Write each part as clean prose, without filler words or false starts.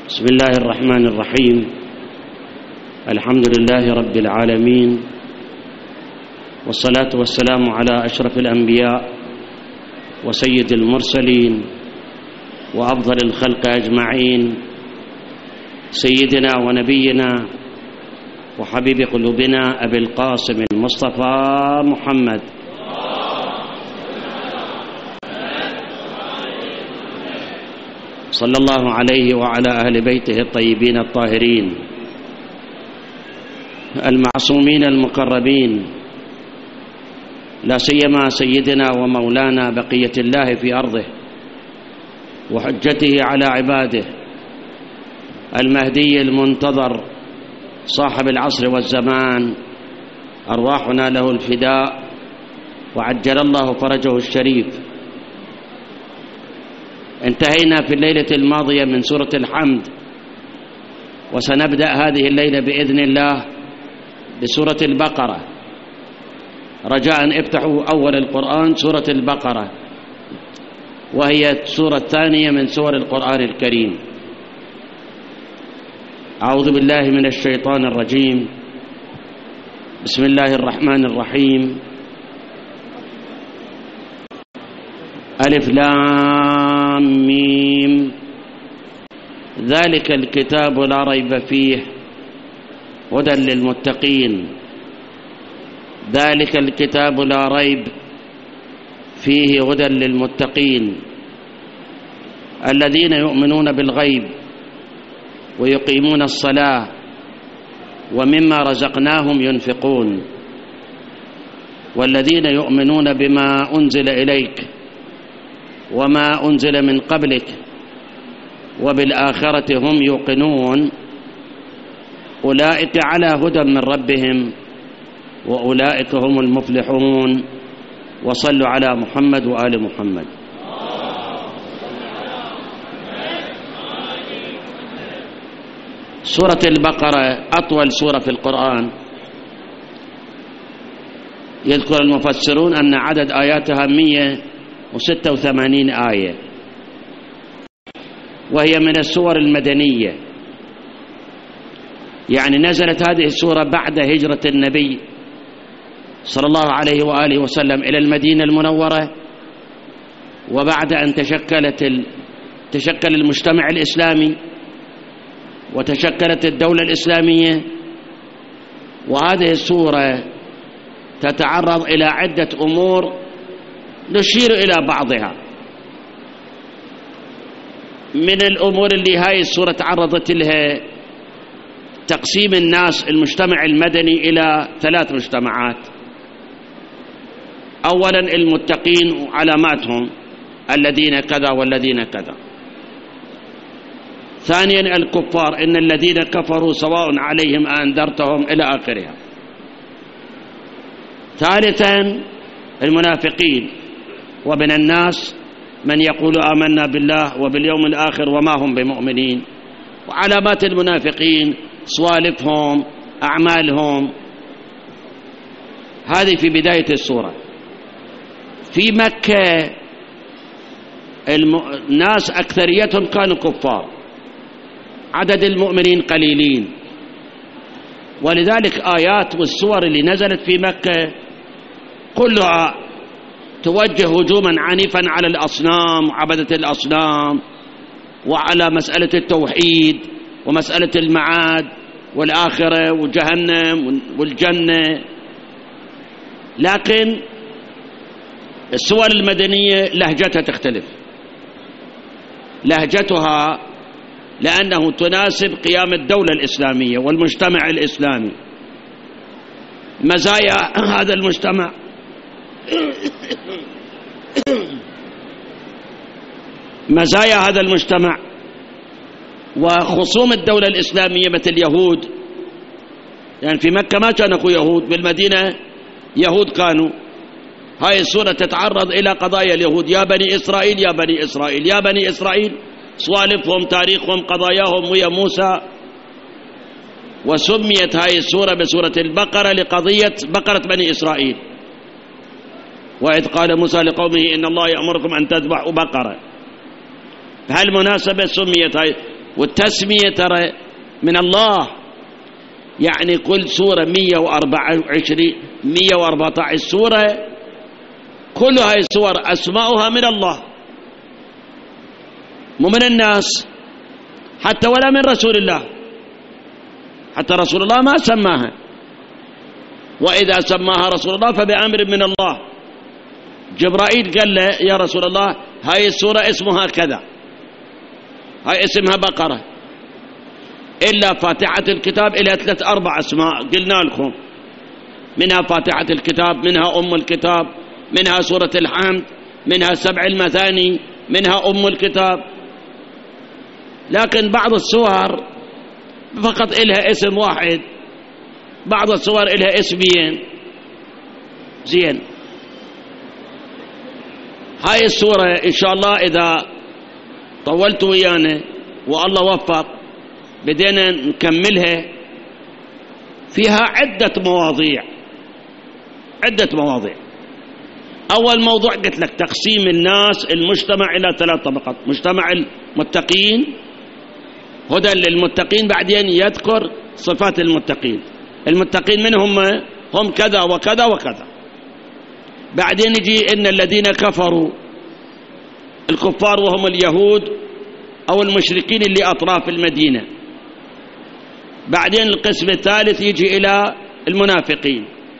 بسم الله الرحمن الرحيم. الحمد لله رب العالمين، والصلاة والسلام على أشرف الأنبياء وسيد المرسلين وأفضل الخلق أجمعين، سيدنا ونبينا وحبيب قلوبنا أبي القاسم المصطفى محمد صلى الله عليه وعلى أهل بيته الطيبين الطاهرين المعصومين المقربين، لا سيما سيدنا ومولانا بقية الله في أرضه وحجته على عباده المهدي المنتظر صاحب العصر والزمان، أرواحنا له الفداء وعجل الله فرجه الشريف. انتهينا في الليلة الماضية من سورة الحمد، وسنبدأ هذه الليلة بإذن الله بسورة البقرة. رجاء افتحوا أول القرآن سورة البقرة، وهي السورة الثانية من سور القرآن الكريم. أعوذ بالله من الشيطان الرجيم. بسم الله الرحمن الرحيم. ألف لام ميم، ذلك الكتاب لا ريب فيه هدى للمتقين. ذلك الكتاب لا ريب فيه هدى للمتقين الذين يؤمنون بالغيب ويقيمون الصلاة ومما رزقناهم ينفقون، والذين يؤمنون بما أنزل إليك وما أنزل من قبلك وبالآخرة هم يوقنون، أولئك على هدى من ربهم وأولئك هم المفلحون. وصلوا على محمد وآل محمد. سورة البقرة أطول سورة في القرآن. يذكر المفسرون أن عدد آياتها 186 آية، وهي من السور المدنية، يعني نزلت هذه السورة بعد هجرة النبي صلى الله عليه وآله وسلم إلى المدينة المنورة، وبعد أن تشكل المجتمع الإسلامي وتشكلت الدولة الإسلامية. وهذه السورة تتعرض إلى عدة أمور نشير إلى بعضها. من الأمور اللي هاي السورة تعرضت لها تقسيم الناس، المجتمع المدني، إلى 3 مجتمعات. أولا المتقين وعلاماتهم، الذين كذا والذين كذا. ثانيا الكفار، إن الذين كفروا سواء عليهم أنذرتهم، إلى آخرها. ثالثا المنافقين، ومن الناس من يقول آمنا بالله وباليوم الآخر وما هم بمؤمنين. وعلامات المنافقين صوالفهم، أعمالهم. هذه في بداية السورة. في مكة الناس أكثريتهم كانوا كفار، عدد المؤمنين قليلين، ولذلك آيات والسور اللي نزلت في مكة كلها توجه هجوما عنيفا على الأصنام وعبدة الأصنام، وعلى مسألة التوحيد ومسألة المعاد والآخرة وجهنم والجنة. لكن السور المدنية لهجتها تختلف، لهجتها لأنه تناسب قيام الدولة الإسلامية والمجتمع الإسلامي. مزايا هذا المجتمع مزايا هذا المجتمع وخصوم الدولة الإسلامية مثل اليهود. يعني في مكة ما كانوا يهود، بالمدينة يهود كانوا. هاي السورة تتعرض إلى قضايا اليهود، يا بني إسرائيل يا بني إسرائيل يا بني إسرائيل، صوالفهم، تاريخهم، قضاياهم ويا موسى. وسميت هاي السورة بسورة البقرة لقضية بقرة بني إسرائيل. وإذ قال موسى لقومه إن الله يأمركم أن تذبحوا بقرة. بهالمناسبة سميت هاي والتسمية ترى من الله، يعني كل سورة 114 سورة كل هاي السور أسماؤها من الله مو من الناس حتى ولا من رسول الله، حتى رسول الله ما سماها، وإذا سماها رسول الله فبأمر من الله. جبرائيل قال له يا رسول الله هاي السورة اسمها كذا، هاي اسمها بقرة، إلا فاتحة الكتاب إلها 3-4 أسماء قلنا لكم، منها فاتحة الكتاب، منها أم الكتاب، منها سورة الحمد، منها 7 المثاني، منها أم الكتاب. لكن بعض السور فقط إلها اسم واحد، بعض السور إلها اسمين. زين، هاي السورة إن شاء الله إذا طولت ويانا والله وفق بدينا نكملها، فيها عدة مواضيع. أول موضوع قلت لك تقسيم الناس المجتمع إلى 3 طبقات: مجتمع المتقين، هدى للمتقين، بعدين يذكر صفات المتقين. المتقين من هم كذا وكذا وكذا. بعدين يجي إن الذين كفروا، الكفار وهم اليهود أو المشركين اللي أطراف المدينة. بعدين القسم الثالث يجي إلى المنافقين،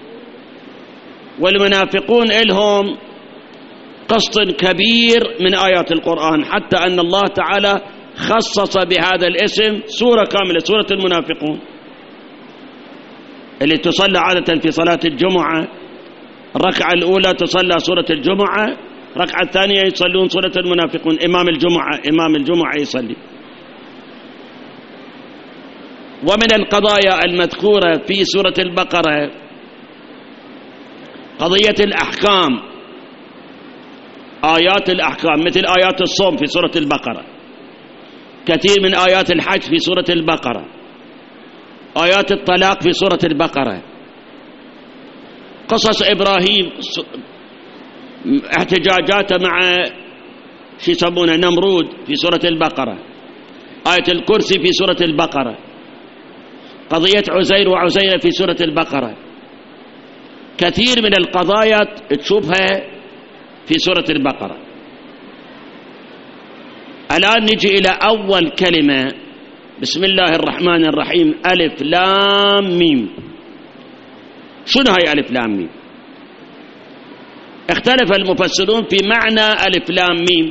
والمنافقون لهم قسط كبير من آيات القرآن، حتى أن الله تعالى خصص بهذا الاسم سورة كاملة، سورة المنافقون، اللي تصلى عادة في صلاة الجمعة. الركعة الأولى تصلى سورة الجمعة، الركعة الثانية يصلون سورة المنافقون. إمام الجمعة يصلي. ومن القضايا المذكورة في سورة البقرة قضية الأحكام، آيات الأحكام، مثل آيات الصوم في سورة البقرة، كثير من آيات الحج في سورة البقرة، آيات الطلاق في سورة البقرة، قصص إبراهيم، احتجاجاته مع شو يسمونه نمرود في سورة البقرة، آية الكرسي في سورة البقرة، قضية عزير وعزيرة في سورة البقرة. كثير من القضايا تشوفها في سورة البقرة. الآن نجي إلى أول كلمة، بسم الله الرحمن الرحيم، ألف لام ميم. شنو هي ألف لام ميم؟ اختلف المفسرون في معنى ألف لام ميم.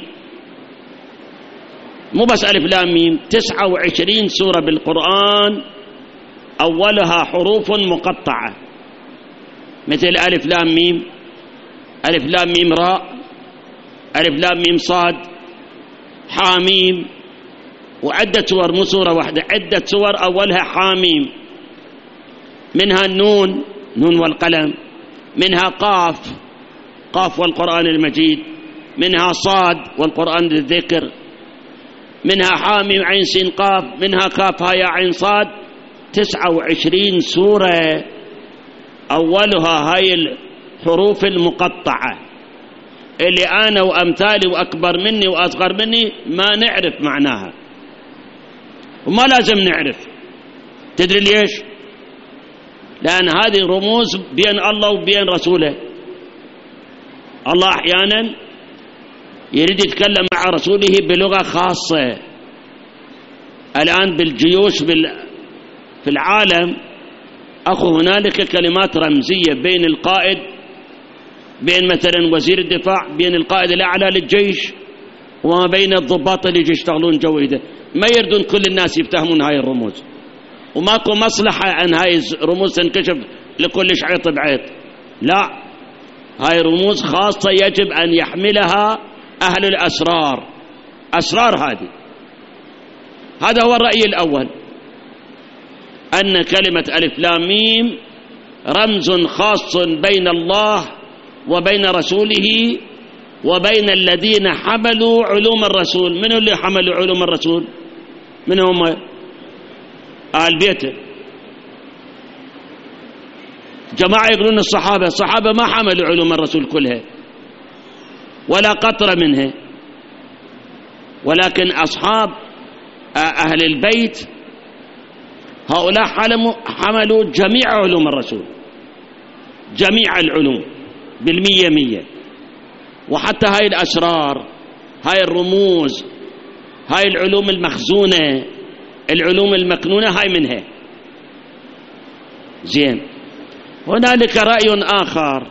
مو بس ألف لام ميم، 29 سورة بالقرآن أولها حروف مقطعة، مثل ألف لام ميم، ألف لام ميم راء، ألف لام ميم صاد، حاميم، وعدة سور، مو سورة واحدة، عدة سور أولها حاميم. منها النون، نون والقلم، منها قاف والقرآن المجيد، منها صاد والقرآن الذكر، منها حاميم عين سين قاف، منها كاف ها يا عين صاد. 29 سورة أولها هاي الحروف المقطعة اللي أنا وأمثالي وأكبر مني وأصغر مني ما نعرف معناها، وما لازم نعرف. تدري ليش؟ لأن هذه رموز بين الله وبين رسوله. الله أحيانا يريد يتكلم مع رسوله بلغة خاصة. الآن بالجيوش في العالم أخو هنالك كلمات رمزية بين القائد، بين مثلا وزير الدفاع، بين القائد الأعلى للجيش، وما بين الضباط اللي يشتغلون جويدة. ما يردون كل الناس يفتهمون هاي الرموز، وماكو مصلحة أن هاي الرموز تنكشف لكل شعيط بعيط. لا، هاي رموز خاصة يجب أن يحملها أهل الأسرار، أسرار هذه. هذا هو الرأي الأول، أن كلمة ألف لام ميم رمز خاص بين الله وبين رسوله وبين الذين حملوا علوم الرسول. من اللي حملوا علوم الرسول؟ من هم؟ آل بيته. جماعة يقولون الصحابة ما حملوا علوم الرسول كلها ولا قطرة منها، ولكن أصحاب أهل البيت هؤلاء حملوا جميع علوم الرسول، جميع العلوم بالمية، وحتى هاي الأسرار، هاي الرموز، هاي العلوم المخزونة، العلوم المكنونة، هاي منها. زين. هنالك رأي آخر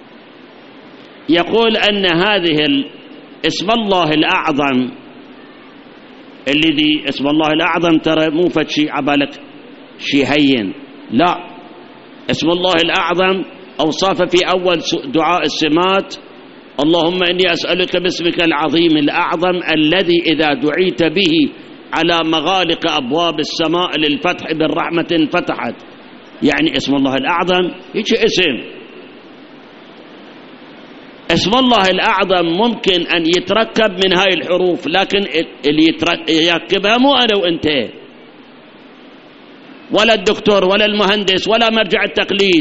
يقول أن هذه اسم الله الأعظم، الذي اسم الله الأعظم ترى مو فد شيء عبالك شيء هين، لا، اسم الله الأعظم أوصاف في أول دعاء السمات: اللهم إني أسألك باسمك العظيم الأعظم الذي إذا دعيت به على مغالق أبواب السماء للفتح بالرحمة انفتحت. يعني اسم الله الأعظم هيك اسم الله الأعظم ممكن أن يتركب من هاي الحروف، لكن اللي يركبها مو أنا وأنت، ولا الدكتور ولا المهندس ولا مرجع التقليد،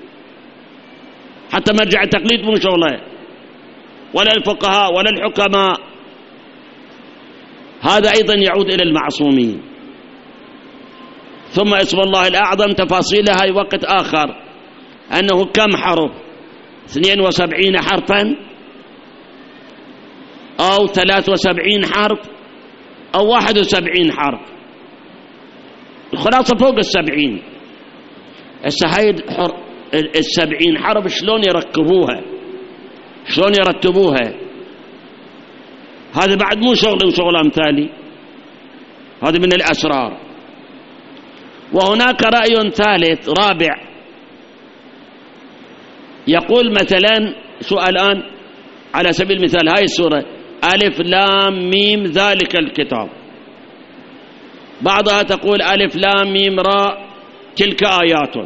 حتى مرجع التقليد مو شغله، ولا الفقهاء ولا الحكماء. هذا أيضا يعود إلى المعصومين. ثم اسم الله الأعظم تفاصيلها وقت آخر، أنه كم حرف؟ 72 حرفا أو 73 حرف أو 71 حرف، الخلاصة فوق 70. هاي 70 حرف شلون يركبوها، شلون يرتبوها؟ هذا بعد مو شغل وشغل أمثالي، هذا من الأسرار. وهناك رأي ثالث رابع يقول مثلا الآن على سبيل المثال هاي السورة ألف لام ميم ذلك الكتاب، بعضها تقول ألف لام ميم راء تلك آيات،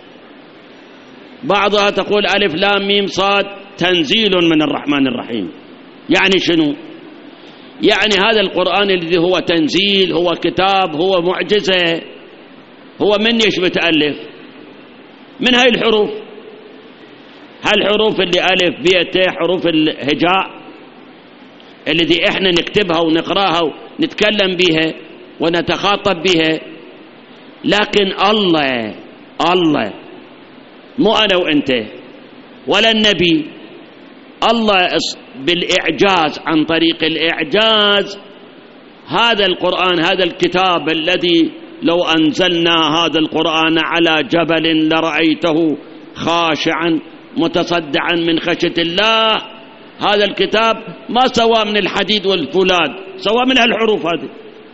بعضها تقول ألف لام ميم صاد تنزيل من الرحمن الرحيم. يعني شنو؟ يعني هذا القرآن الذي هو تنزيل، هو كتاب، هو معجزة، هو من ايش متألف؟ من هاي الحروف. هالحروف اللي ألف ب ت حروف الهجاء الذي احنا نكتبها ونقراها ونتكلم بها ونتخاطب بها، لكن الله مو أنا وأنت ولا النبي، الله بالإعجاز، عن طريق الإعجاز هذا القرآن، هذا الكتاب الذي لو أنزلنا هذا القرآن على جبل لرأيته خاشعا متصدعا من خشية الله، هذا الكتاب ما سوى من الحديد والفولاذ، سوى من هالحروف، هذه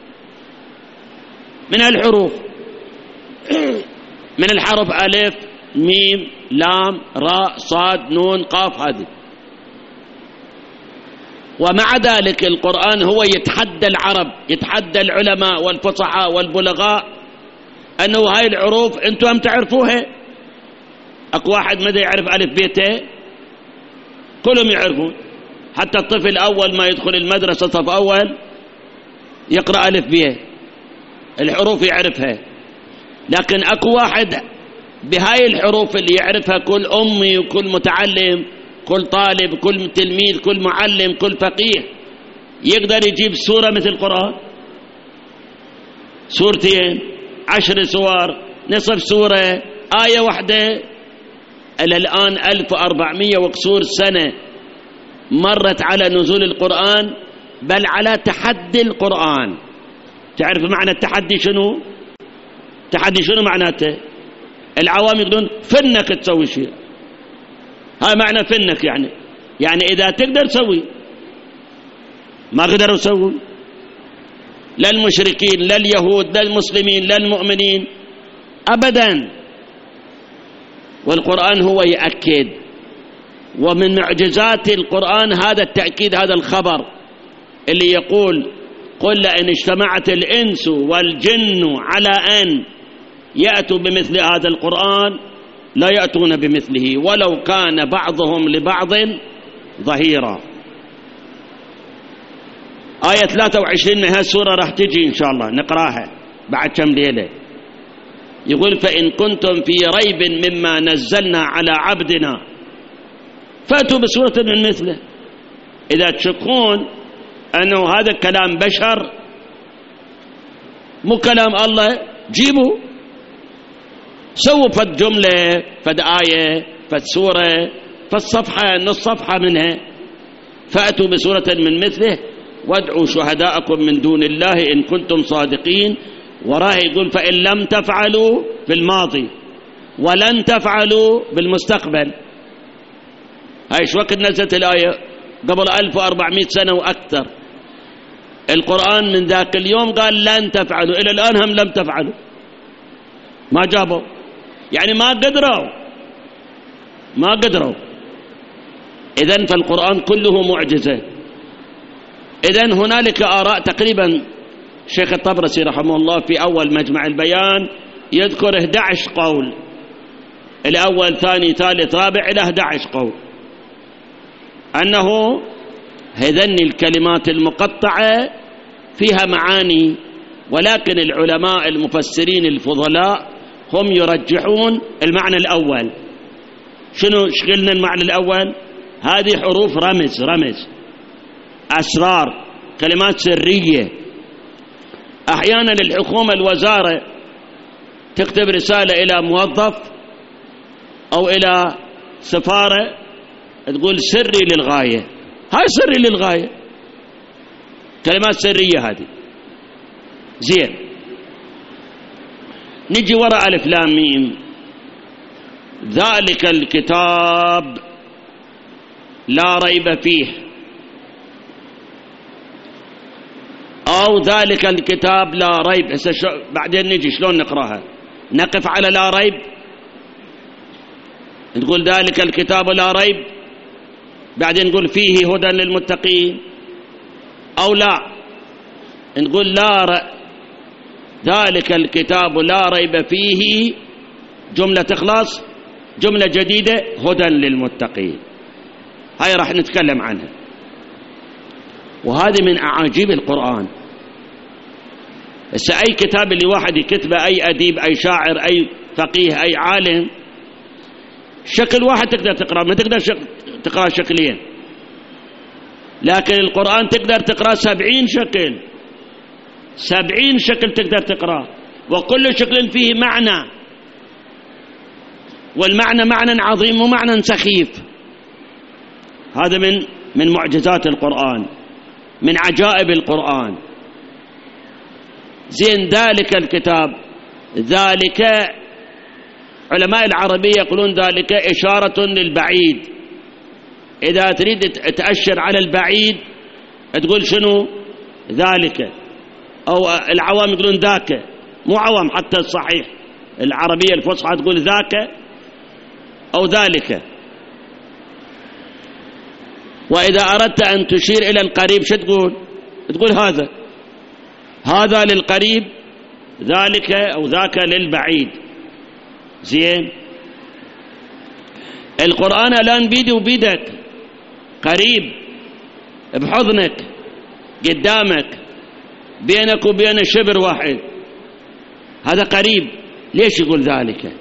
من هالحروف، من الحرف ألف ميم لام راء صاد نون قاف، هذه. ومع ذلك القرآن هو يتحدى العرب، يتحدى العلماء والفصحاء والبلغاء، أنه هاي الحروف أنتم تعرفوها. أكو واحد ماذا يعرف ألف بيته؟ كلهم يعرفون، حتى الطفل أول ما يدخل المدرسة صف أول يقرأ ألف بيه، الحروف يعرفها. لكن أكو واحد بهاي الحروف اللي يعرفها كل أمي وكل متعلم، كل طالب، كل تلميذ، كل معلم، كل فقيه، يقدر يجيب سورة مثل القرآن، سورتين، 10 سور، نصف سورة، آية واحدة. إلى الآن 1400 وكسور سنة مرت على نزول القرآن، بل على تحدي القرآن. تعرف معنى التحدي شنو؟ تحدي شنو معناته؟ العوام يقولون فنك تسوي شيء، هاي معنى فنك، يعني إذا تقدر سوي، ما قدروا يسووا، لا المشركين لا اليهود لا المسلمين لا المؤمنين أبدا. والقرآن هو يأكد، ومن معجزات القرآن هذا التأكيد، هذا الخبر اللي يقول قل لئن اجتمعت الإنس والجن على أن يأتوا بمثل هذا القرآن لا يأتون بمثله ولو كان بعضهم لبعض ظهيرا. آية 23 من هذه السورة راح تجي إن شاء الله نقراها بعد كم ليلة. يقول فإن كنتم في ريب مما نزلنا على عبدنا فأتوا بسورة من مثله. إذا تشكون أنه هذا كلام بشر مو كلام الله جيبوا سووا فد جملة فد آية فد سورة فد صفحة نص صفحة منها، فأتوا بسورة من مثله وادعوا شهداءكم من دون الله إن كنتم صادقين. وراه يقول فإن لم تفعلوا في الماضي ولن تفعلوا بالمستقبل. هاي شو وقت نزلت الآية؟ قبل 1400 سنة وأكثر. القرآن من ذاك اليوم قال لن تفعلوا، إلى الآن هم لم تفعلوا، ما جابوا، يعني ما قدروا. إذن فالقرآن كله معجزة. إذن هنالك آراء تقريبا شيخ الطبرسي رحمه الله في أول مجمع البيان يذكر 11 قول، الأول ثاني ثالث رابع إلى 11 قول، أنه هذن الكلمات المقطعة فيها معاني، ولكن العلماء المفسرين الفضلاء هم يرجحون المعنى الأول. شنو شغلنا المعنى الأول؟ هذه حروف رمز أسرار، كلمات سرية. أحيانا الحكومة الوزارة تكتب رسالة إلى موظف أو إلى سفارة تقول سري للغاية، هاي سري للغاية، كلمات سرية هذه. زين، نجي وراء ألف لام ميم. ذلك الكتاب لا ريب فيه، أو ذلك الكتاب لا ريب. بعدين نجي شلون نقراها؟ نقف على لا ريب، نقول ذلك الكتاب لا ريب، بعدين نقول فيه هدى للمتقين، أو لا نقول ذلك الكتاب لا ريب فيه، جملة تخلص، جملة جديدة هدى للمتقين. هاي راح نتكلم عنها، وهذه من أعاجيب القرآن. بس أي كتاب اللي واحد يكتبه، أي أديب أي شاعر أي فقيه أي عالم، شكل واحد تقدر تقرأ، ما تقدر تقرأ شكلين، لكن القرآن تقدر تقرأ 70 شكل، 70 شكل تقدر تقرأ، وكل شكل فيه معنى، والمعنى معنى عظيم ومعنى سخيف. هذا من معجزات القرآن، من عجائب القرآن. زين، ذلك الكتاب، ذلك علماء العربية يقولون ذلك إشارة للبعيد. إذا تريد تأشر على البعيد تقول شنو؟ ذلك. أو العوام يقولون ذاك، مو عوام حتى الصحيح العربية الفصحى تقول ذاك أو ذلك. وإذا أردت أن تشير إلى القريب شو تقول؟ تقول هذا للقريب، ذلك أو ذاك للبعيد. زين، القرآن الآن بيدي وبيدك، قريب بحضنك قدامك، بينك وبين شبر واحد، هذا قريب. ليش يقول ذلك؟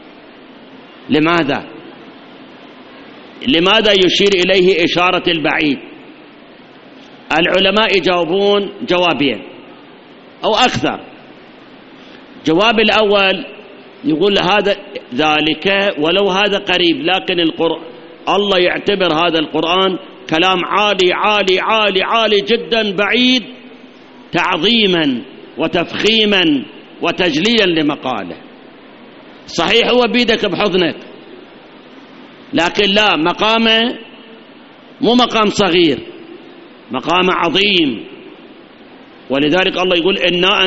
لماذا يشير إليه إشارة البعيد؟ العلماء يجاوبون جوابين أو أكثر. جواب الأول يقول هذا ذلك ولو هذا قريب، لكن الله يعتبر هذا القرآن كلام عالي عالي عالي عالي جدا بعيد، تعظيما وتفخيما وتجليا لمقاله. صحيح هو بيدك بحضنك، لكن لا، مقامه مو مقام صغير، مقام عظيم. ولذلك الله يقول إنا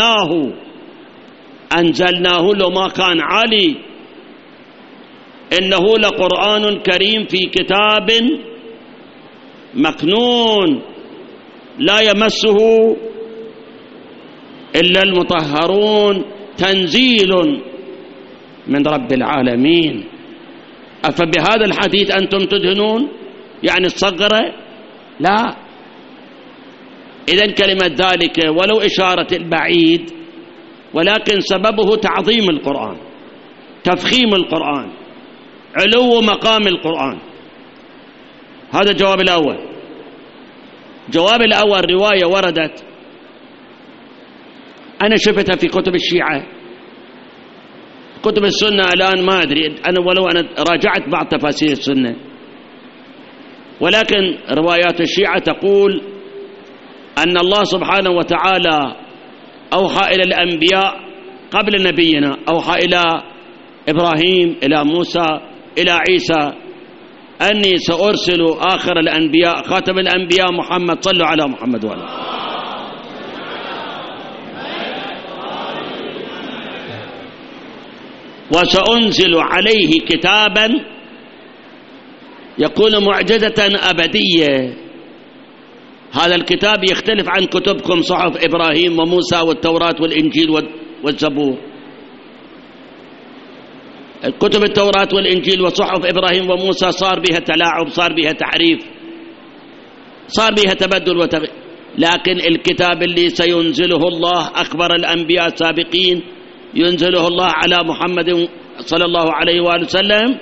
أنزلناه لو ما كان عالي، إنه لقرآن كريم في كتاب مكنون لا يمسه إلا المطهرون، تنزيل من رب العالمين. أفبهذا الحديث أنتم تدهنون؟ يعني الصغرة؟ لا. إذن كلمة ذلك ولو إشارة البعيد، ولكن سببه تعظيم القرآن، تفخيم القرآن، علو مقام القرآن. هذا الجواب الأول. جواب الأول رواية وردت أنا شفتها في كتب الشيعة. كتب السنة الآن ما أدري أنا، ولو أنا راجعت بعض تفاسير السنة، ولكن روايات الشيعة تقول أن الله سبحانه وتعالى أوحى إلى الأنبياء قبل نبينا، أوحى إلى إبراهيم، إلى موسى، إلى عيسى، أني سأرسل آخر الأنبياء خاتم الأنبياء محمد، صلوا على محمد وعلى وسأنزل عليه كتابا يكون معجزة أبدية. هذا الكتاب يختلف عن كتبكم صحف إبراهيم وموسى والتوراة والإنجيل والزبور. كتب التوراة والإنجيل وصحف إبراهيم وموسى صار بها تلاعب، صار بها تحريف، صار بها تبدل وتغيير. لكن الكتاب اللي سينزله الله أخبر الأنبياء السابقين ينزله الله على محمد صلى الله عليه وآله وسلم،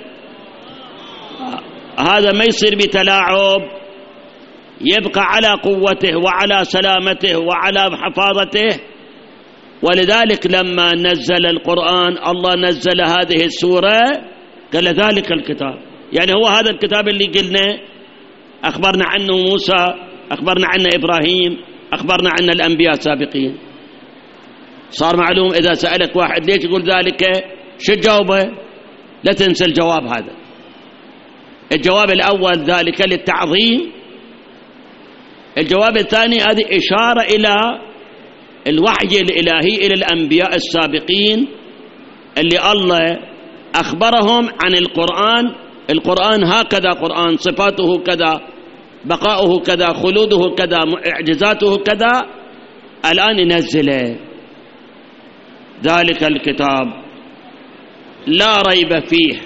هذا ما يصير بتلاعب، يبقى على قوته وعلى سلامته وعلى حفاظته. ولذلك لما نزل القرآن الله نزل هذه السورة قال ذلك الكتاب، يعني هو هذا الكتاب اللي قلنا أخبرنا عنه موسى، أخبرنا عنه إبراهيم، أخبرنا عنه الأنبياء السابقين. صار معلوم إذا سألك واحد ليش يقول ذلك شو تجاوبه؟ لا تنسى الجواب هذا. الجواب الأول ذلك للتعظيم، الجواب الثاني هذه إشارة إلى الوحي الإلهي إلى الأنبياء السابقين اللي الله أخبرهم عن القرآن. القرآن هكذا، قرآن صفاته كذا، بقاؤه كذا، خلوده كذا، إعجازاته كذا، الآن ينزله ذلك الكتاب لا ريب فيه.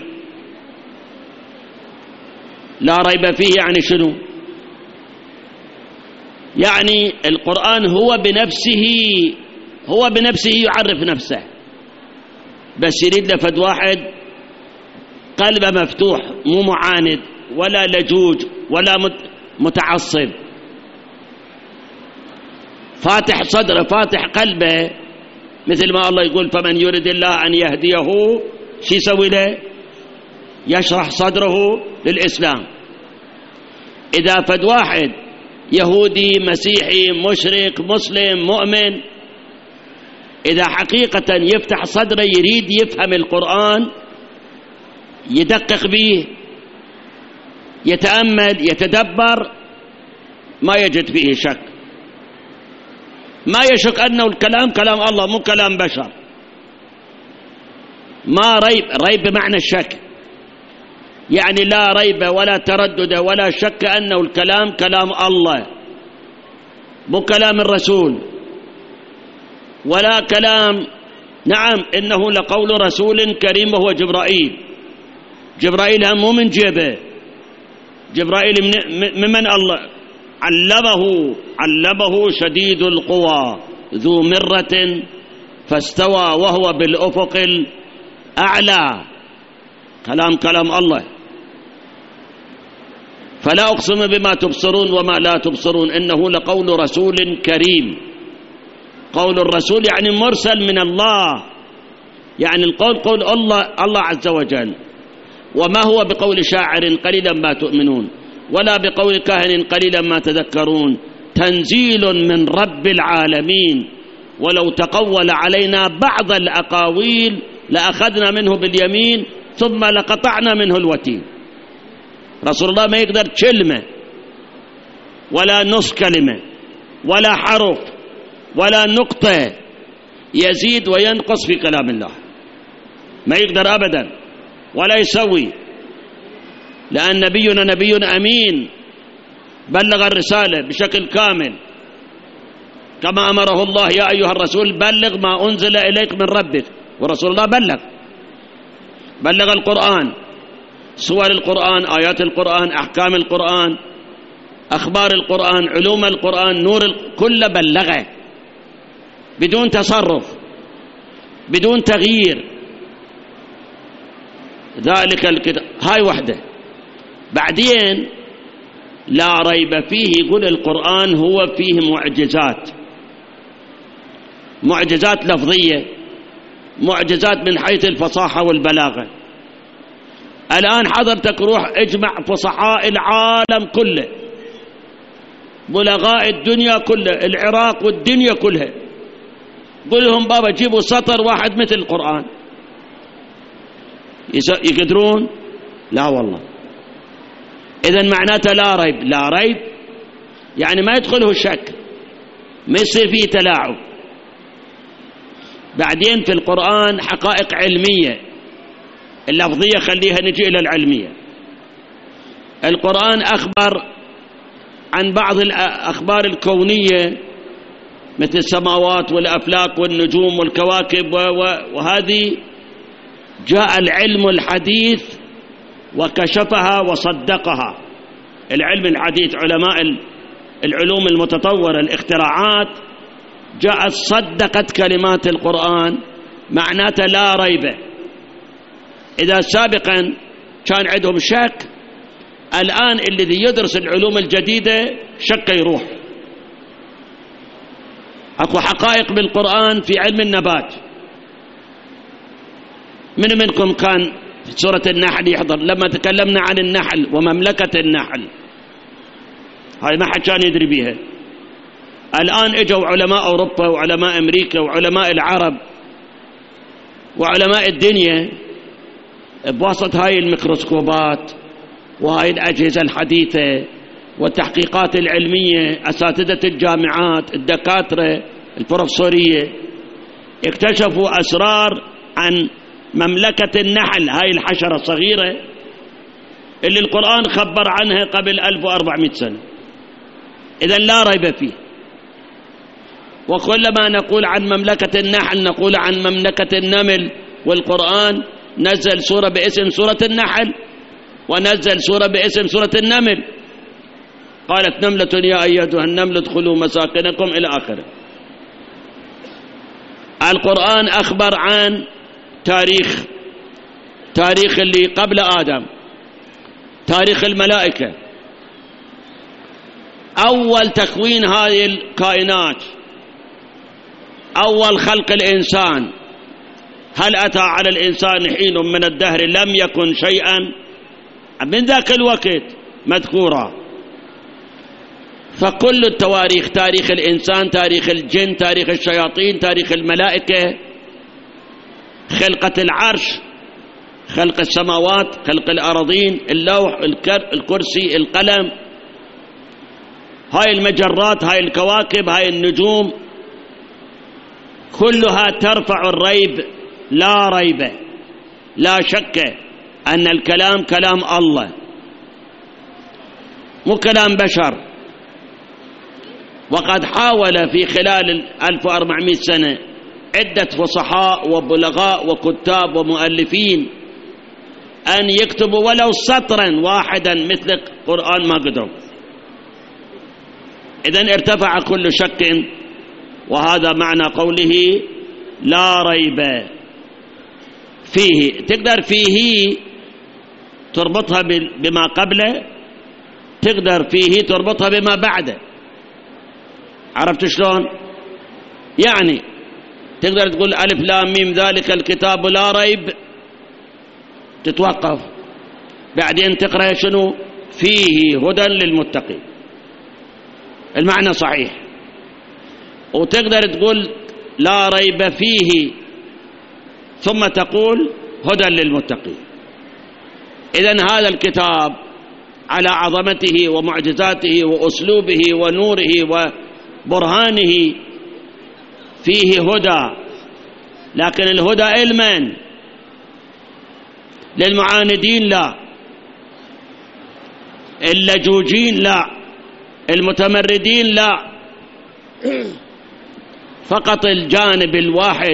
لا ريب فيه يعني شنو؟ يعني القرآن هو بنفسه يعرف نفسه، بس يريد لفد واحد قلبه مفتوح، مو معاند ولا لجوج ولا متعصب، فاتح صدره فاتح قلبه، مثل ما الله يقول فمن يريد الله أن يهديه شو يسوي له؟ يشرح صدره للإسلام. إذا فد واحد يهودي مسيحي مشرك مسلم مؤمن إذا حقيقة يفتح صدره يريد يفهم القرآن، يدقق به، يتأمل، يتدبر، ما يجد فيه شك، ما يشك أنه الكلام كلام الله مو كلام بشر. ما ريب بمعنى الشك، يعني لا ريب ولا تردد ولا شك أنه الكلام كلام الله مو كلام الرسول ولا كلام، نعم إنه لقول رسول كريم وهو جبرائيل. جبرائيل هم مو من جيبه، جبرائيل ممن الله علمه شديد القوى ذو مرة فاستوى وهو بالأفق الأعلى، كلام الله. فلا أقسم بما تبصرون وما لا تبصرون إنه لقول رسول كريم. قول الرسول يعني مرسل من الله، يعني القول قول الله عز وجل، وما هو بقول شاعر قليلا ما تؤمنون ولا بقول كاهن قليلا ما تذكرون، تنزيل من رب العالمين ولو تقول علينا بعض الأقاويل لأخذنا منه باليمين ثم لقطعنا منه الوتين. رسول الله ما يقدر كلمة ولا نص كلمة ولا حرف ولا نقطة يزيد وينقص في كلام الله، ما يقدر أبدا ولا يسوي، لأن نبينا نبي أمين بلغ الرسالة بشكل كامل كما أمره الله يا أيها الرسول بلغ ما أنزل إليك من ربك. ورسول الله بلغ القرآن، سور القرآن، آيات القرآن، أحكام القرآن، أخبار القرآن، علوم القرآن، نور كله بلغه بدون تصرف بدون تغيير. ذلك الكتاب هاي وحده. بعدين لا ريب فيه، يقول القرآن هو فيه معجزات، معجزات لفظية، معجزات من حيث الفصاحة والبلاغة. الآن حضرتك روح اجمع فصحاء العالم كله، بلغاء الدنيا كلها، العراق والدنيا كلها، قل لهم بابا جيبوا سطر واحد مثل القرآن، يقدرون؟ لا والله. إذن معناته لا ريب. لا ريب يعني ما يدخله الشك، ما يصير فيه تلاعب. بعدين في القرآن حقائق علمية، اللفظية خليها نجي إلى العلمية. القرآن أخبر عن بعض الأخبار الكونية مثل السماوات والأفلاك والنجوم والكواكب، وهذه جاء العلم الحديث وكشفها وصدقها. العلم الحديث، علماء العلوم المتطورة، الاختراعات، جاءت صدقت كلمات القرآن، معناته لا ريب. إذا سابقا كان عندهم شك، الآن الذي يدرس العلوم الجديدة شك يروح. أكو حقائق بالقرآن في علم النبات. من منكم كان في سورة النحل يحضر لما تكلمنا عن النحل ومملكة النحل؟ هاي ما حد كان يدري بيها. الآن اجوا علماء أوروبا وعلماء أمريكا وعلماء العرب وعلماء الدنيا بواسط هاي الميكروسكوبات وهاي الأجهزة الحديثة والتحقيقات العلمية، أساتذة الجامعات، الدكاترة، البروفيسورية، اكتشفوا أسرار عن مملكة النحل، هاي الحشرة الصغيرة اللي القرآن خبر عنها قبل 1400 سنة. إذن لا ريب فيه. وكلما نقول عن مملكة النحل نقول عن مملكة النمل، والقرآن نزل سورة باسم سورة النحل ونزل سورة باسم سورة النمل. قالت نملة يا أيها النمل ادخلوا مساكنكم إلى آخره. القرآن أخبر عن تاريخ اللي قبل آدم، تاريخ الملائكة، أول تكوين هذه الكائنات، أول خلق الإنسان. هل أتى على الإنسان حين من الدهر لم يكن شيئا؟ من ذاك الوقت مذكورة. فكل التواريخ، تاريخ الإنسان، تاريخ الجن، تاريخ الشياطين، تاريخ الملائكة، خلقة العرش، خلق السماوات، خلق الأراضين، اللوح، الكرسي، القلم، هاي المجرات، هاي الكواكب، هاي النجوم، كلها ترفع الريب. لا ريب، لا شك أن الكلام كلام الله مو كلام بشر. وقد حاول في خلال 1400 سنة عدة فصحاء وبلغاء وكتاب ومؤلفين أن يكتبوا ولو سطرا واحدا مثل القرآن، ما قدروا. إذن ارتفع كل شك، وهذا معنى قوله لا ريب فيه. تقدر فيه تربطها بما قبله، تقدر فيه تربطها بما بعده. عرفت شلون؟ يعني تقدر تقول ألف لام ميم ذلك الكتاب لا ريب، تتوقف، بعدين تقرأ شنو؟ فيه هدى للمتقين. المعنى صحيح. وتقدر تقول لا ريب فيه ثم تقول هدى للمتقين. إذن هذا الكتاب على عظمته ومعجزاته وأسلوبه ونوره وبرهانه فيه هدى، لكن الهدى لمن؟ للمعاندين لا، اللجوجين لا، المتمردين لا، فقط الجانب الواحد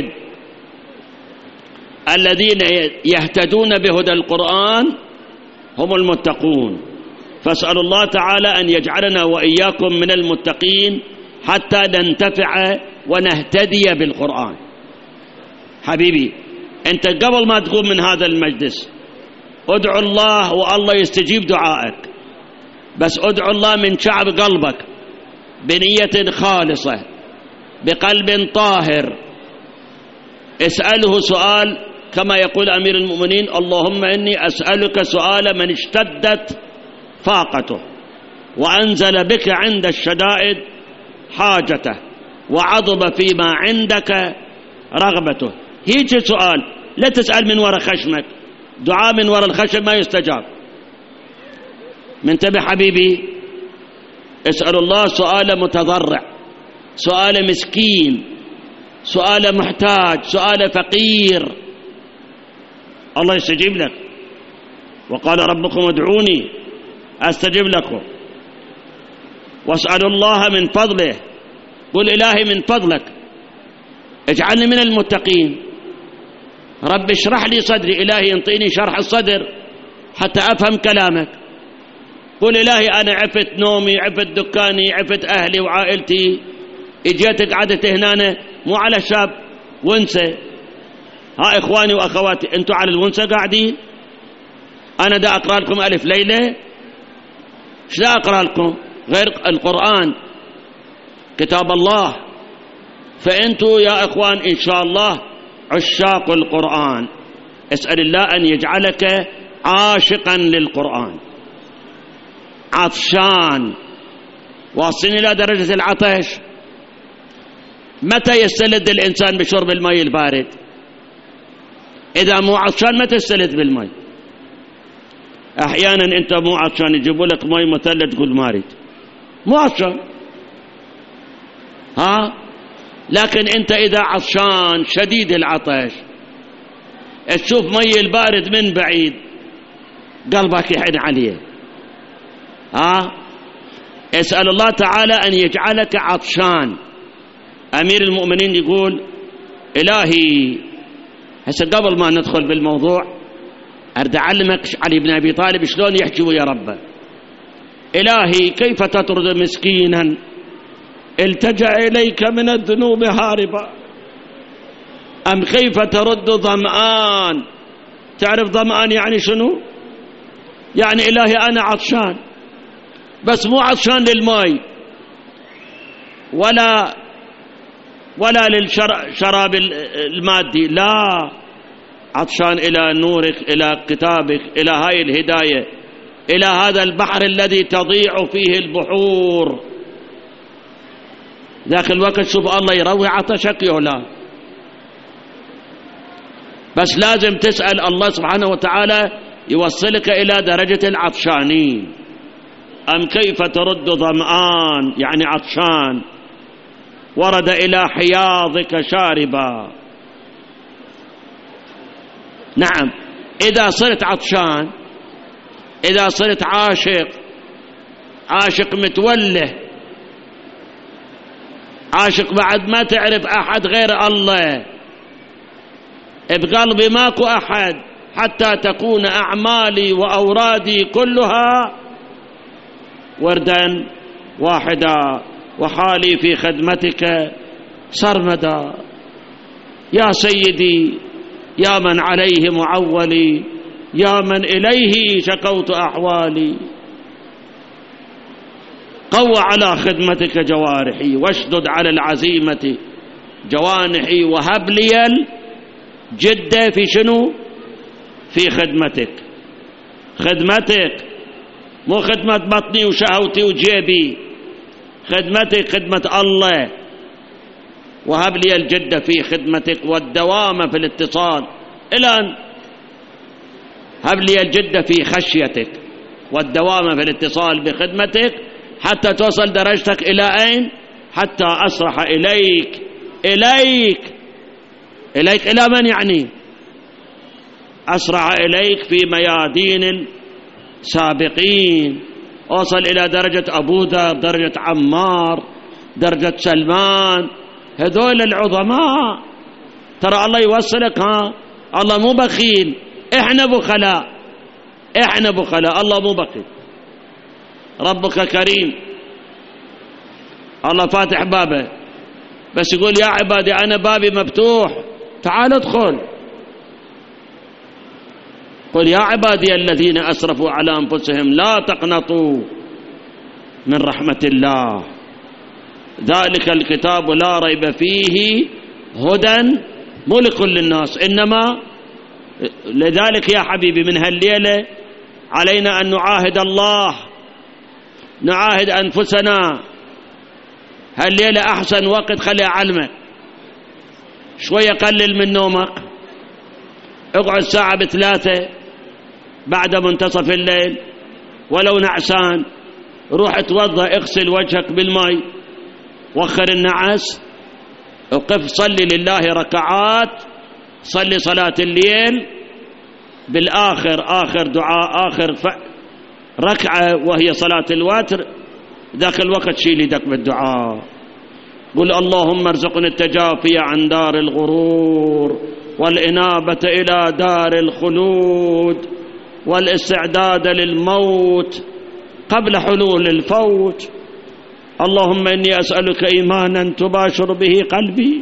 الذين يهتدون بهدى القرآن هم المتقون. فاسأل الله تعالى أن يجعلنا وإياكم من المتقين حتى ننتفع ونهتدي بالقرآن. حبيبي أنت قبل ما تقوم من هذا المجلس ادعو الله والله يستجيب دعائك، بس ادعو الله من شعب قلبك بنية خالصة، بقلب طاهر اسأله سؤال كما يقول أمير المؤمنين: اللهم إني أسألك سؤال من اشتدت فاقته وأنزل بك عند الشدائد حاجته وعظم فيما عندك رغبته. هيك سؤال، لا تسأل من وراء خشمك، دعاء من وراء الخشم ما يستجاب. منتبه حبيبي، اسأل الله سؤال متضرع، سؤال مسكين، سؤال محتاج، سؤال فقير، الله يستجيب لك. وقال ربكم ادعوني أستجب لكم. واسأل الله من فضله، قل إلهي من فضلك اجعلني من المتقين، رب اشرح لي صدري، إلهي انطيني شرح الصدر حتى أفهم كلامك. قل إلهي أنا عفت نومي، عفت دكاني، عفت أهلي وعائلتي، اجيتك قعدت هنا مو على الشاب ونسة. ها إخواني وأخواتي، أنتوا على الونسة قاعدين، أنا دا أقرأ لكم ألف ليلة، ايش دا أقرأ لكم غير القرآن كتاب الله؟ فأنتوا يا إخوان إن شاء الله عشاق القرآن، اسأل الله أن يجعلك عاشقا للقرآن، عطشان، واصلين إلى درجة العطش. متى يستلذ الإنسان بشرب الماء البارد؟ إذا مو عطشان ما تستلذ بالماء. أحيانا أنت مو عطشان يجيبوا لك ماء مثلج تقول ما أريد، مو عطشان، ها. لكن أنت إذا عطشان شديد العطش تشوف مي البارد من بعيد قلبك يحن عليه، ها. اسأل الله تعالى أن يجعلك عطشان. أمير المؤمنين يقول: إلهي، هسه قبل ما ندخل بالموضوع أريد أعلمك علي بن أبي طالب شلون يحكي ويا ربه. إلهي، كيف تطرد مسكينا التجأ إليك من الذنوب هاربا، أم كيف ترد ظمآن؟ تعرف ظمآن يعني شنو؟ يعني إلهي أنا عطشان، بس مو عطشان للماء ولا للشراب المادي، لا، عطشان إلى نورك، إلى كتابك، إلى هاي الهداية، إلى هذا البحر الذي تضيع فيه البحور. ذاك الوقت شوف الله يروي عطشك يولا. بس لازم تسأل الله سبحانه وتعالى يوصلك إلى درجة العطشانين. أم كيف ترد ظمآن يعني عطشان ورد إلى حياضك شاربا. نعم، إذا صرت عطشان، إذا صرت عاشق متوله، عاشق بعد ما تعرف أحد غير الله، بقلبي ماكو أحد، حتى تكون أعمالي وأورادي كلها وردا واحدا، وحالي في خدمتك سرمدا. يا سيدي، يا من عليه معولي، يا من إليه شكوت أحوالي، قو على خدمتك جوارحي، واشدد على العزيمة جوانحي، وهب لي الجد في شنو؟ في خدمتك. خدمتك مو خدمة بطني وشهوتي وجيبي، خدمتك خدمة الله. وهب لي الجد في خدمتك والدوام في الاتصال، إلى أن هب لي الجد في خشيتك والدوام في الاتصال بخدمتك، حتى توصل درجتك إلى أين؟ حتى أسرح إليك. إلى من يعني؟ أسرع إليك في ميادين السابقين، أوصل إلى درجة أبو ذر، درجة عمار، درجة سلمان، هذول العظماء. ترى الله يوصلك، ها، الله مو بخيل، إحنا بخلاء، الله مو بخيل. ربك كريم، الله فاتح بابه، بس يقول يا عبادي أنا بابي مفتوح، تعال ادخل. قل يا عبادي الذين أسرفوا على أنفسهم لا تقنطوا من رحمة الله ذلك الكتاب لا ريب فيه هدى مو لكل الناس إنما. لذلك يا حبيبي من هالليلة علينا أن نعاهد الله، نعاهد أنفسنا. هالليلة أحسن وقت خلي أعلمك، شوية قلل من نومك، اقعد ساعة ب3 بعد منتصف الليل ولو نعسان، روح اتوضأ، اغسل وجهك بالماء، وخر النعس، وقف صلي لله ركعات، صلي صلاة الليل بالآخر، آخر دعاء، آخر ركعة وهي صلاة الوتر، ذاك الوقت شيل يدك بالدعاء، قل اللهم ارزقني التجافي عن دار الغرور والإنابة إلى دار الخلود والاستعداد للموت قبل حلول الفوت. اللهم إني أسألك إيمانا تباشر به قلبي.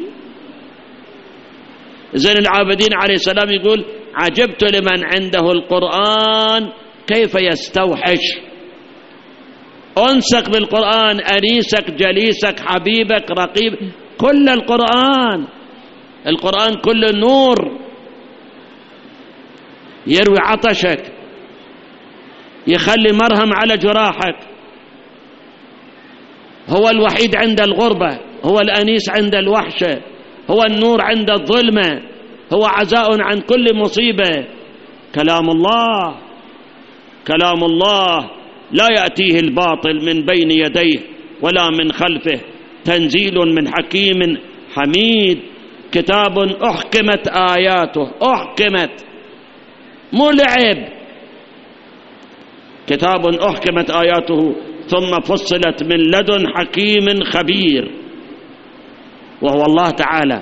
زين العابدين عليه السلام يقول عجبت لمن عنده القرآن كيف يستوحش. أنسك بالقرآن، أنيسك، جليسك، حبيبك، رقيب، كل القرآن. القرآن كل نور، يروي عطشك، يخلي مرهم على جراحك، هو الوحيد عند الغربة، هو الأنيس عند الوحشة، هو النور عند الظلمة، هو عزاء عن كل مصيبة. كلام الله، كلام الله لا يأتيه الباطل من بين يديه ولا من خلفه، تنزيل من حكيم حميد، كتاب أحكمت آياته، أحكمت مو لعب، كتاب أحكمت آياته ثم فصلت من لدن حكيم خبير، وهو الله تعالى.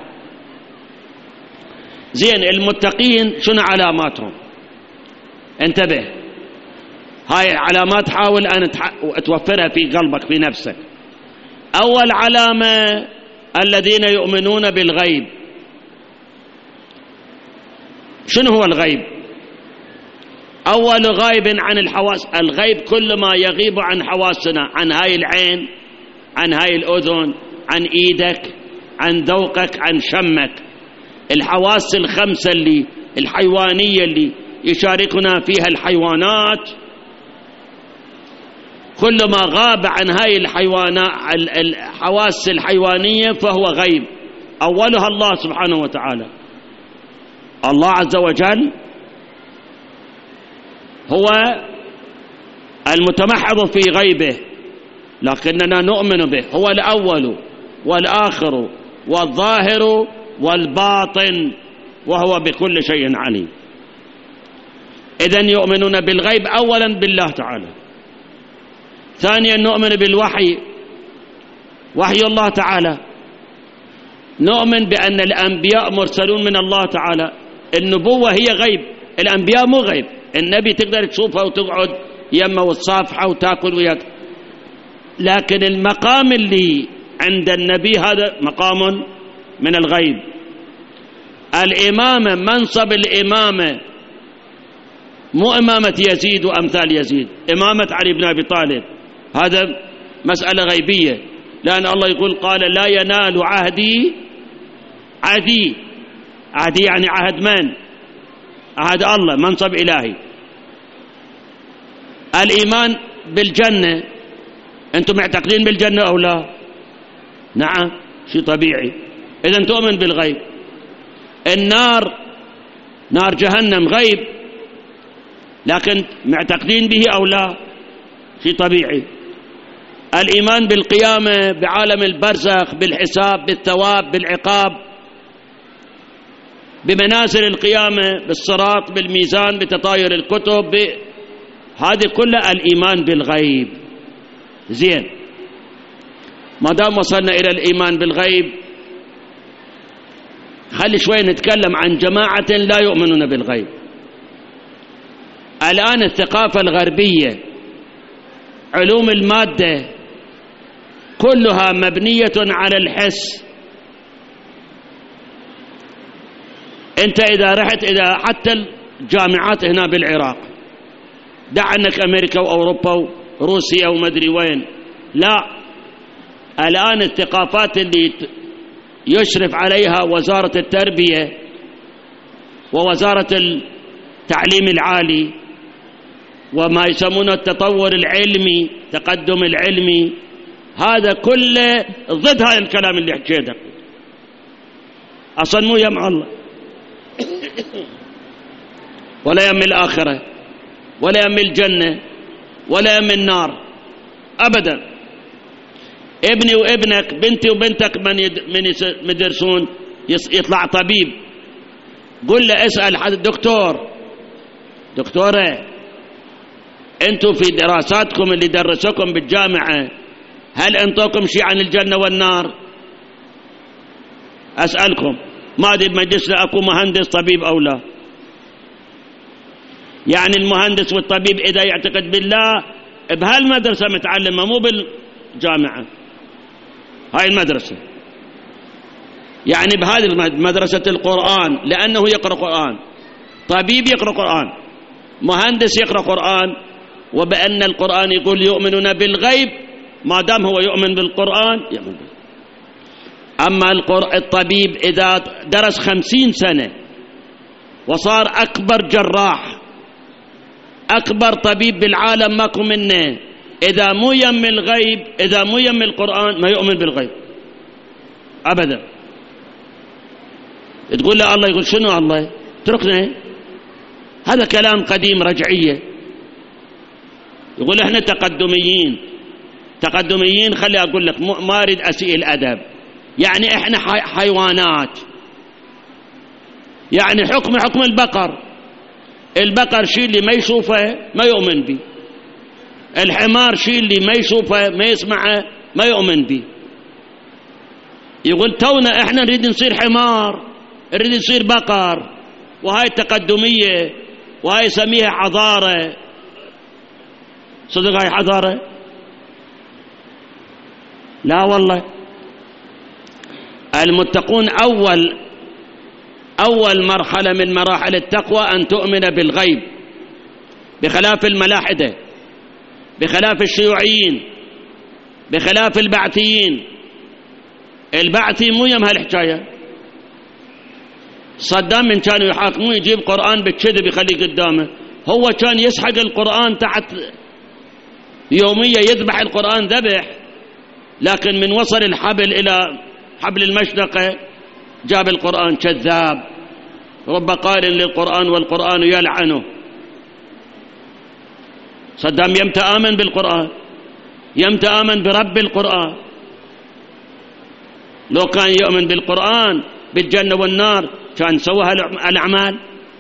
زين المتقين شنو علاماتهم؟ انتبه، هاي العلامات حاول أن توفرها في قلبك في نفسك. أول علامة الذين يؤمنون بالغيب. شنو هو الغيب؟ أول غيب عن الحواس. الغيب كل ما يغيب عن حواسنا، عن هاي العين، عن هاي الأذن، عن إيدك، عن ذوقك، عن شمك. الحواس الخمسة اللي الحيوانية اللي يشاركنا فيها الحيوانات، كل ما غاب عن هاي الحواس الحيوانية فهو غيب. أولها الله سبحانه وتعالى. الله عز وجل هو المتمحض في غيبه، لكننا نؤمن به. هو الأول والآخر والظاهر والباطن، وهو بكل شيء عليم. إذن يؤمنون بالغيب أولا بالله تعالى. ثانيا نؤمن بالوحي، وحي الله تعالى. نؤمن بأن الأنبياء مرسلون من الله تعالى. النبوة هي غيب، الأنبياء مو غيب. النبي تقدر تشوفه وتقعد يمه وتصافحه وتاكل وياك، لكن المقام اللي عند النبي هذا مقام من الغيب. الإمامة، منصب الإمامة مو إمامة يزيد وأمثال يزيد، إمامة علي بن أبي طالب، هذا مسألة غيبية، لأن الله يقول قال لا ينال عهدي عهدي. عهدي يعني عهد من؟ عهد الله، منصب إلهي. الإيمان بالجنة، أنتم معتقدين بالجنة أو لا؟ نعم، شيء طبيعي. إذن تؤمن بالغيب. النار، نار جهنم غيب، لكن معتقدين به أو لا؟ شيء طبيعي. الإيمان بالقيامة، بعالم البرزخ، بالحساب، بالثواب، بالعقاب، بمنازل القيامة، بالصراط، بالميزان، بتطاير الكتب، هذه كلها الإيمان بالغيب. زين، ما دام وصلنا إلى الإيمان بالغيب، خلي شوي نتكلم عن جماعة لا يؤمنون بالغيب. الآن الثقافة الغربية، علوم المادة كلها مبنية على الحس. أنت إذا رحت إلى حتى الجامعات هنا بالعراق، دع عنك أمريكا وأوروبا وروسيا ومدري وين، لا، الآن الثقافات اللي يشرف عليها وزارة التربية ووزارة التعليم العالي وما يسمونه التطور العلمي، تقدم العلمي، هذا كله ضد هذا الكلام اللي حكيته. أصلا مو يم الله ولا يم الآخرة ولا يم الجنة ولا يم النار أبدا. ابني وابنك، بنتي وبنتك من يدرسون يطلع طبيب، قل له اسأل حد دكتورة انتوا في دراساتكم اللي درسوكم بالجامعة هل انطوكم شيء عن الجنة والنار؟ أسألكم، ما أدري بمجلسنا أكو مهندس طبيب أو لا. يعني المهندس والطبيب إذا يعتقد بالله بهالمدرسة متعلمة مو بالجامعة، هاي المدرسة يعني بهذه مدرسة القرآن، لأنه يقرأ قرآن، طبيب يقرأ قرآن، مهندس يقرأ قرآن، وبأن القرآن يقول يؤمنون بالغيب، ما دام هو يؤمن بالقرآن يؤمن بالغيب. أما الطبيب إذا درس 50 سنة وصار أكبر جراح، أكبر طبيب بالعالم ماكو منه، إذا مو يم الغيب، إذا مو يم القرآن ما يؤمن بالغيب أبدا. تقول له الله، يقول شنو الله؟ اتركنا، هذا كلام قديم رجعية. يقول احنا تقدميين. خلي أقول لك، ما أريد أسيء الأدب، يعني احنا حيوانات، يعني حكم البقر شيء اللي ما يشوفه ما يؤمن به، الحمار شيء اللي ما يشوفه ما يسمعه ما يؤمن به. يقول تونا احنا نريد نصير حمار، نريد نصير بقر، وهاي التقدمية وهاي يسميها حضارة. صدق هاي حضارة؟ لا والله. المتقون أول مرحلة من مراحل التقوى أن تؤمن بالغيب، بخلاف الملاحدة، بخلاف الشيوعيين، بخلاف البعثيين. البعثي مو يم هالحكاية. صدام من كانوا يحاكمون يجيب قرآن بالكذب يخليه قدامه، هو كان يسحق القرآن تحت يومية، يذبح القرآن ذبح، لكن من وصل الحبل إلى حبل المشنقة جاب القرآن كذاب، رب قائل للقرآن والقرآن يلعنه. صدام يمتى آمن بالقرآن، يمتى آمن برب القرآن. لو كان يؤمن بالقرآن بالجنة والنار كان سوى الأعمال.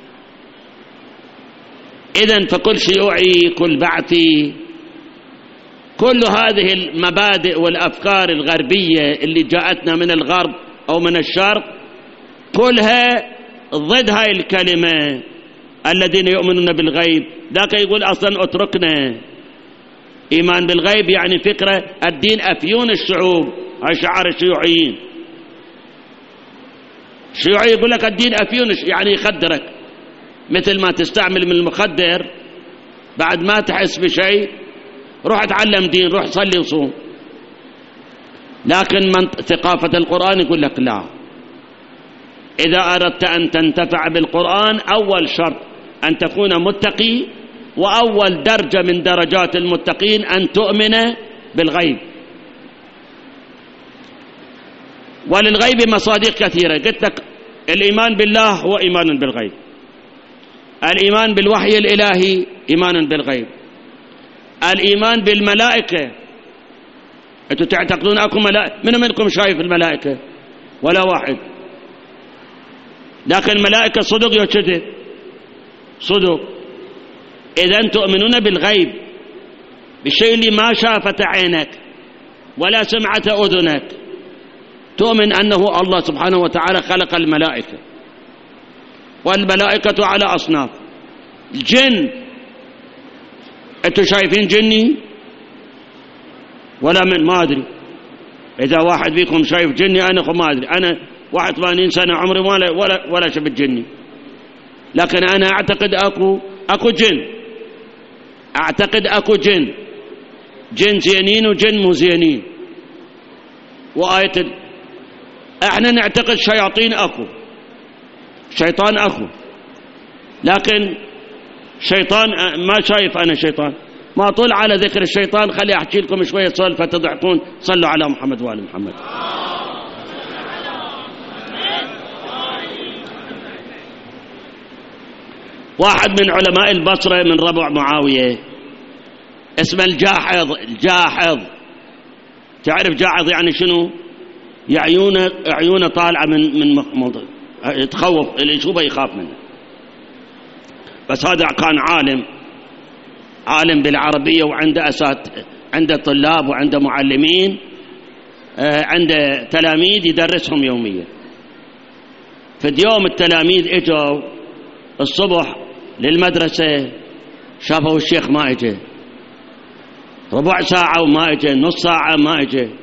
إذن فكل شيوعي، كل بعثي، كل هذه المبادئ والأفكار الغربية اللي جاءتنا من الغرب أو من الشرق كلها ضد هاي الكلمة، الذين يؤمنون بالغيب. ذاك يقول أصلا اتركنا. إيمان بالغيب يعني فكرة الدين أفيون الشعوب، هاي شعار الشيوعيين. الشيوعي يقول لك الدين أفيون، يعني يخدرك، مثل ما تستعمل من المخدر بعد ما تحس بشيء، روح اتعلم دين، روح صلي وصوم. لكن من ثقافة القرآن يقول لك لا، إذا أردت أن تنتفع بالقرآن أول شرط أن تكون متقي، وأول درجة من درجات المتقين أن تؤمن بالغيب. وللغيب مصادق كثيرة، قلت لك الإيمان بالله هو إيمان بالغيب، الإيمان بالوحي الإلهي إيمان بالغيب، الإيمان بالملائكة. أنتم تعتقدون أكو ملائكة؟ من منكم شايف الملائكة؟ ولا واحد. لكن الملائكة صدق يا كذب؟ صدق. إذن تؤمنون بالغيب، بالشيء اللي ما شافت عينك ولا سمعت أذنك، تؤمن أنه الله سبحانه وتعالى خلق الملائكة، والملائكة على أصناف. الجن، أنتم شايفين جني ولا من؟ ما أدري. إذا واحد فيكم شايف جني أنا ما أدري. أنا 81 سنة عمري ولا شفت جني، لكن أنا أعتقد أكو جن، أعتقد أكو جن زينين وجن مو زينين. وآية احنا نعتقد شياطين اكو، شيطان اكو، لكن شيطان ما شايف انا شيطان. ما طول على ذكر الشيطان خلي احكي لكم شويه سالفه تضحكون. صلوا على محمد وآل محمد. واحد من علماء البصره من ربع معاويه اسمه الجاحظ. الجاحظ تعرف جاحظ يعني شنو؟ عيونه طالعه من تخوف، اللي يشوفه يخاف منه. بس هذا كان عالم بالعربيه، وعنده عنده طلاب وعنده معلمين، عنده تلاميذ يدرسهم يوميا. في يوم التلاميذ اجوا الصبح للمدرسه، شافوا الشيخ ما اجى، ربع ساعه وما اجى، نص ساعه ما اجى،